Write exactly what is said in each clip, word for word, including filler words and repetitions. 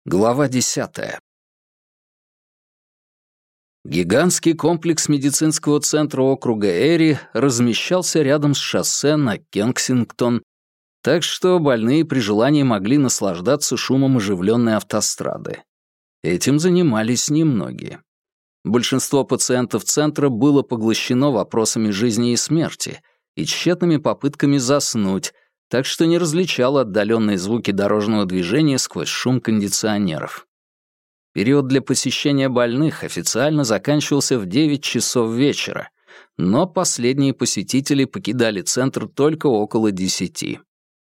Глава десятая. Гигантский комплекс медицинского центра округа Эри размещался рядом с шоссе на Кенсингтон, так что больные при желании могли наслаждаться шумом оживленной автострады. Этим занимались немногие. Большинство пациентов центра было поглощено вопросами жизни и смерти и тщетными попытками заснуть, так что не различало отдаленные звуки дорожного движения сквозь шум кондиционеров. Период для посещения больных официально заканчивался в девять часов вечера, но последние посетители покидали центр только около десяти.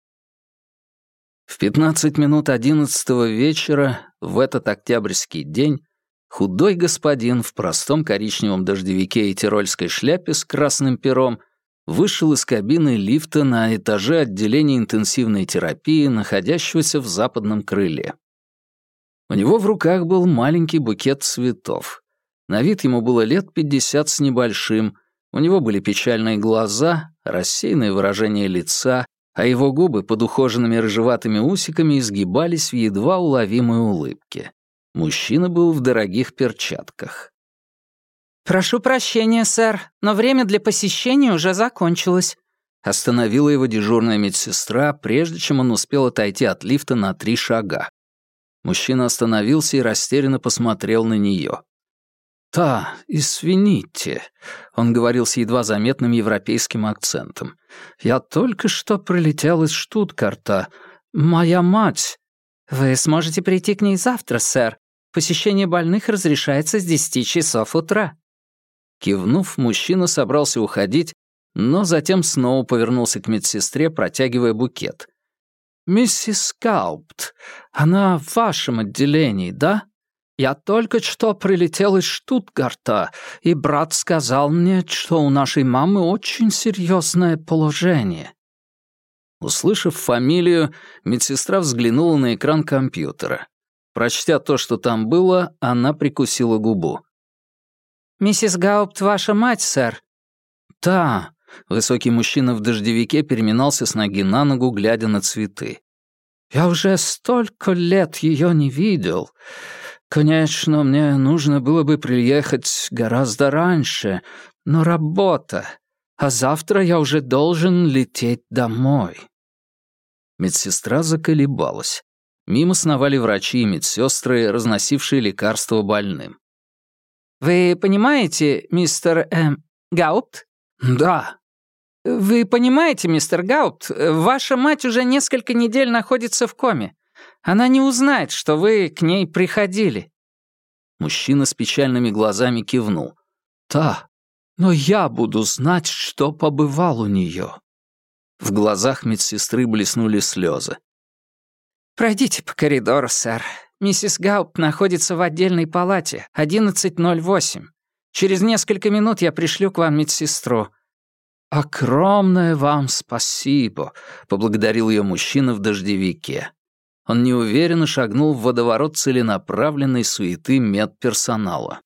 В пятнадцать минут одиннадцатого вечера в этот октябрьский день худой господин в простом коричневом дождевике и тирольской шляпе с красным пером вышел из кабины лифта на этаже отделения интенсивной терапии, находящегося в западном крыле. У него в руках был маленький букет цветов. На вид ему было лет пятьдесят с небольшим, у него были печальные глаза, рассеянное выражение лица, а его губы под ухоженными рыжеватыми усиками изгибались в едва уловимой улыбке. Мужчина был в дорогих перчатках. «Прошу прощения, сэр, но время для посещения уже закончилось», — остановила его дежурная медсестра, прежде чем он успел отойти от лифта на три шага. Мужчина остановился и растерянно посмотрел на нее. «Да, извините», — он говорил с едва заметным европейским акцентом. «Я только что прилетел из Штутгарта. Моя мать...» «Вы сможете прийти к ней завтра, сэр. Посещение больных разрешается с десяти часов утра». Кивнув, мужчина собрался уходить, но затем снова повернулся к медсестре, протягивая букет. «Миссис Гаупт, она в вашем отделении, да? Я только что прилетел из Штутгарта, и брат сказал мне, что у нашей мамы очень серьезное положение». Услышав фамилию, медсестра взглянула на экран компьютера. Прочтя то, что там было, она прикусила губу. «Миссис Гаупт ваша мать, сэр?» «Да». Высокий мужчина в дождевике переминался с ноги на ногу, глядя на цветы. «Я уже столько лет ее не видел. Конечно, мне нужно было бы приехать гораздо раньше, но работа. А завтра я уже должен лететь домой». Медсестра заколебалась. Мимо сновали врачи и медсестры, разносившие лекарства больным. «Вы понимаете, мистер Эм, Гаупт?» «Да». «Вы понимаете, мистер Гаупт, ваша мать уже несколько недель находится в коме. Она не узнает, что вы к ней приходили». Мужчина с печальными глазами кивнул. «Да, но я буду знать, что побывал у нее». В глазах медсестры блеснули слезы. «Пройдите по коридору, сэр. Миссис Гаупт находится в отдельной палате, одиннадцать ноль восемь. Через несколько минут я пришлю к вам медсестру». «Огромное вам спасибо», — поблагодарил ее мужчина в дождевике. Он неуверенно шагнул в водоворот целенаправленной суеты медперсонала.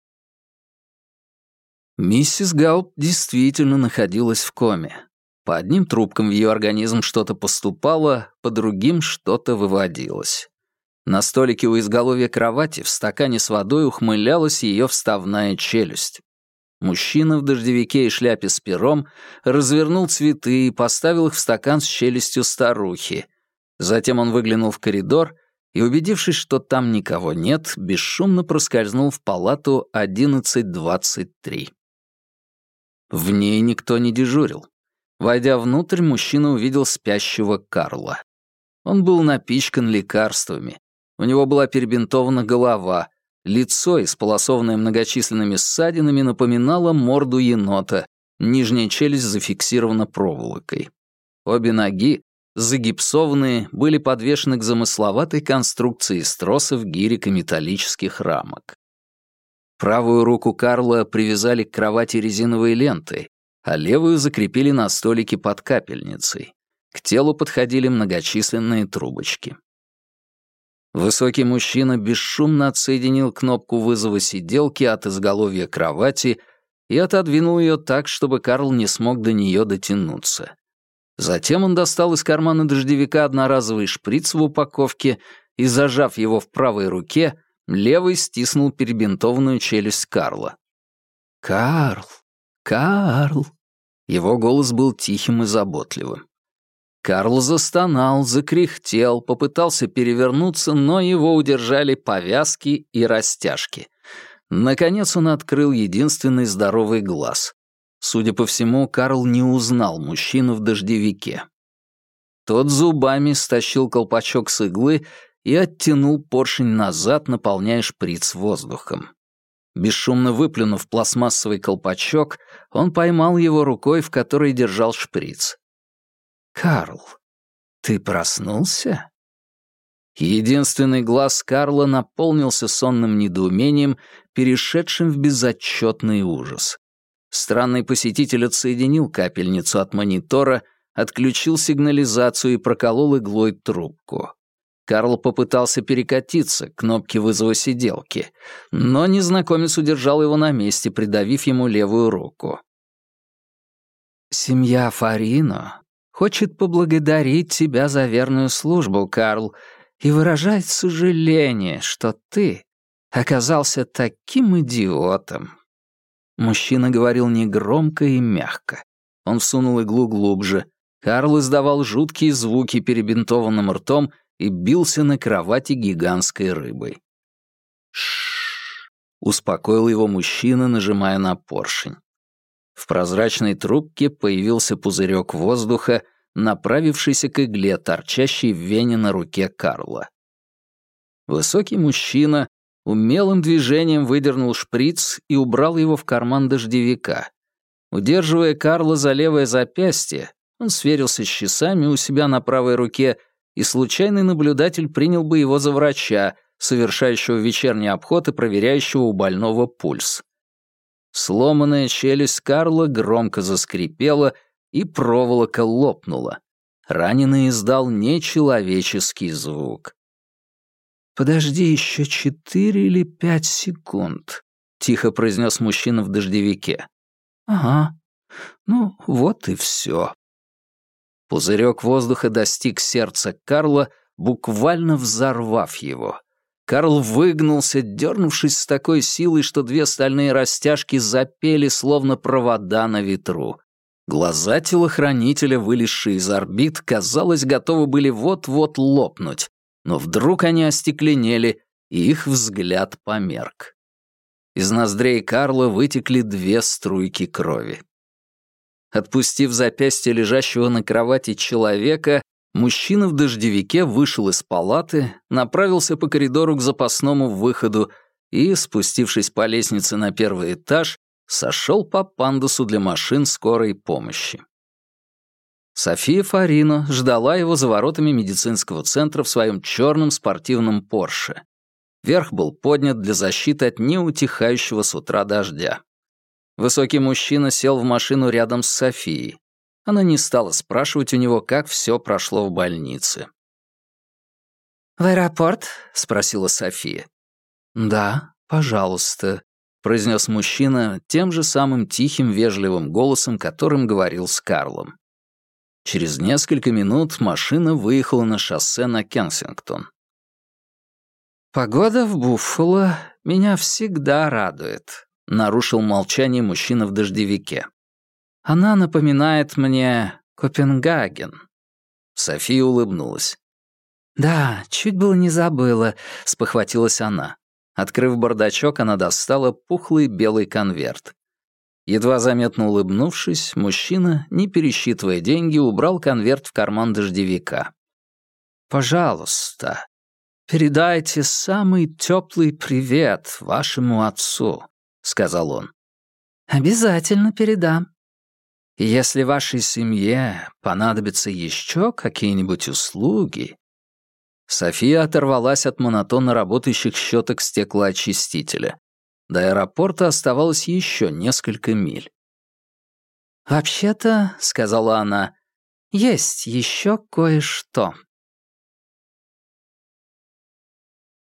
Миссис Гаупт действительно находилась в коме. По одним трубкам в ее организм что-то поступало, по другим что-то выводилось. На столике у изголовья кровати в стакане с водой ухмылялась ее вставная челюсть. Мужчина в дождевике и шляпе с пером развернул цветы и поставил их в стакан с челюстью старухи. Затем он выглянул в коридор и, убедившись, что там никого нет, бесшумно проскользнул в палату одиннадцать двадцать три. В ней никто не дежурил. Войдя внутрь, мужчина увидел спящего Карла. Он был напичкан лекарствами. У него была перебинтована голова. Лицо, исполосованное многочисленными ссадинами, напоминало морду енота, нижняя челюсть зафиксирована проволокой. Обе ноги, загипсованные, были подвешены к замысловатой конструкции из тросов, гирек и металлических рамок. Правую руку Карла привязали к кровати резиновой лентой, а левую закрепили на столике под капельницей. К телу подходили многочисленные трубочки. Высокий мужчина бесшумно отсоединил кнопку вызова сиделки от изголовья кровати и отодвинул ее так, чтобы Карл не смог до нее дотянуться. Затем он достал из кармана дождевика одноразовый шприц в упаковке и, зажав его в правой руке, левой стиснул перебинтованную челюсть Карла. «Карл! Карл!» Его голос был тихим и заботливым. Карл застонал, закряхтел, попытался перевернуться, но его удержали повязки и растяжки. Наконец он открыл единственный здоровый глаз. Судя по всему, Карл не узнал мужчину в дождевике. Тот зубами стащил колпачок с иглы и оттянул поршень назад, наполняя шприц воздухом. Бесшумно выплюнув пластмассовый колпачок, он поймал его рукой, в которой держал шприц. «Карл, ты проснулся?» Единственный глаз Карла наполнился сонным недоумением, перешедшим в безотчетный ужас. Странный посетитель отсоединил капельницу от монитора, отключил сигнализацию и проколол иглой трубку. Карл попытался перекатиться к кнопке вызова сиделки, но незнакомец удержал его на месте, придавив ему левую руку. «Семья Фарино хочет поблагодарить тебя за верную службу, Карл, и выражает сожаление, что ты оказался таким идиотом». Мужчина говорил негромко и мягко. Он всунул иглу глубже. Карл издавал жуткие звуки перебинтованным ртом и бился на кровати гигантской рыбой. «Ш-ш-ш», успокоил его мужчина, нажимая на поршень. В прозрачной трубке появился пузырек воздуха, направившийся к игле, торчащей в вене на руке Карла. Высокий мужчина умелым движением выдернул шприц и убрал его в карман дождевика. Удерживая Карла за левое запястье, он сверился с часами у себя на правой руке, и случайный наблюдатель принял бы его за врача, совершающего вечерний обход и проверяющего у больного пульс. Сломанная челюсть Карла громко заскрипела, и проволока лопнула. Раненый издал нечеловеческий звук. «Подожди еще четыре или пять секунд», — тихо произнес мужчина в дождевике. «Ага, ну вот и все». Пузырек воздуха достиг сердца Карла, буквально взорвав его. Карл выгнулся, дернувшись с такой силой, что две стальные растяжки запели, словно провода на ветру. Глаза телохранителя, вылезшие из орбит, казалось, готовы были вот-вот лопнуть, но вдруг они остекленели, и их взгляд померк. Из ноздрей Карла вытекли две струйки крови. Отпустив запястье лежащего на кровати человека, мужчина в дождевике вышел из палаты, направился по коридору к запасному выходу и, спустившись по лестнице на первый этаж, сошел по пандусу для машин скорой помощи. София Фарино ждала его за воротами медицинского центра в своем черном спортивном Порше. Верх был поднят для защиты от неутихающего с утра дождя. Высокий мужчина сел в машину рядом с Софией. Она не стала спрашивать у него, как все прошло в больнице. «В аэропорт?» — спросила София. «Да, пожалуйста», — произнес мужчина тем же самым тихим, вежливым голосом, которым говорил с Карлом. Через несколько минут машина выехала на шоссе на Кенсингтон. «Погода в Буффало меня всегда радует», — нарушил молчание мужчина в дождевике. «Она напоминает мне Копенгаген». София улыбнулась. «Да, чуть было не забыла», — спохватилась она. Открыв бардачок, она достала пухлый белый конверт. Едва заметно улыбнувшись, мужчина, не пересчитывая деньги, убрал конверт в карман дождевика. «Пожалуйста, передайте самый теплый привет вашему отцу», — сказал он. «Обязательно передам. Если вашей семье понадобятся еще какие-нибудь услуги...» София оторвалась от монотонно работающих щеток стеклоочистителя. До аэропорта оставалось еще несколько миль. «Вообще-то, — сказала она, — есть еще кое-что».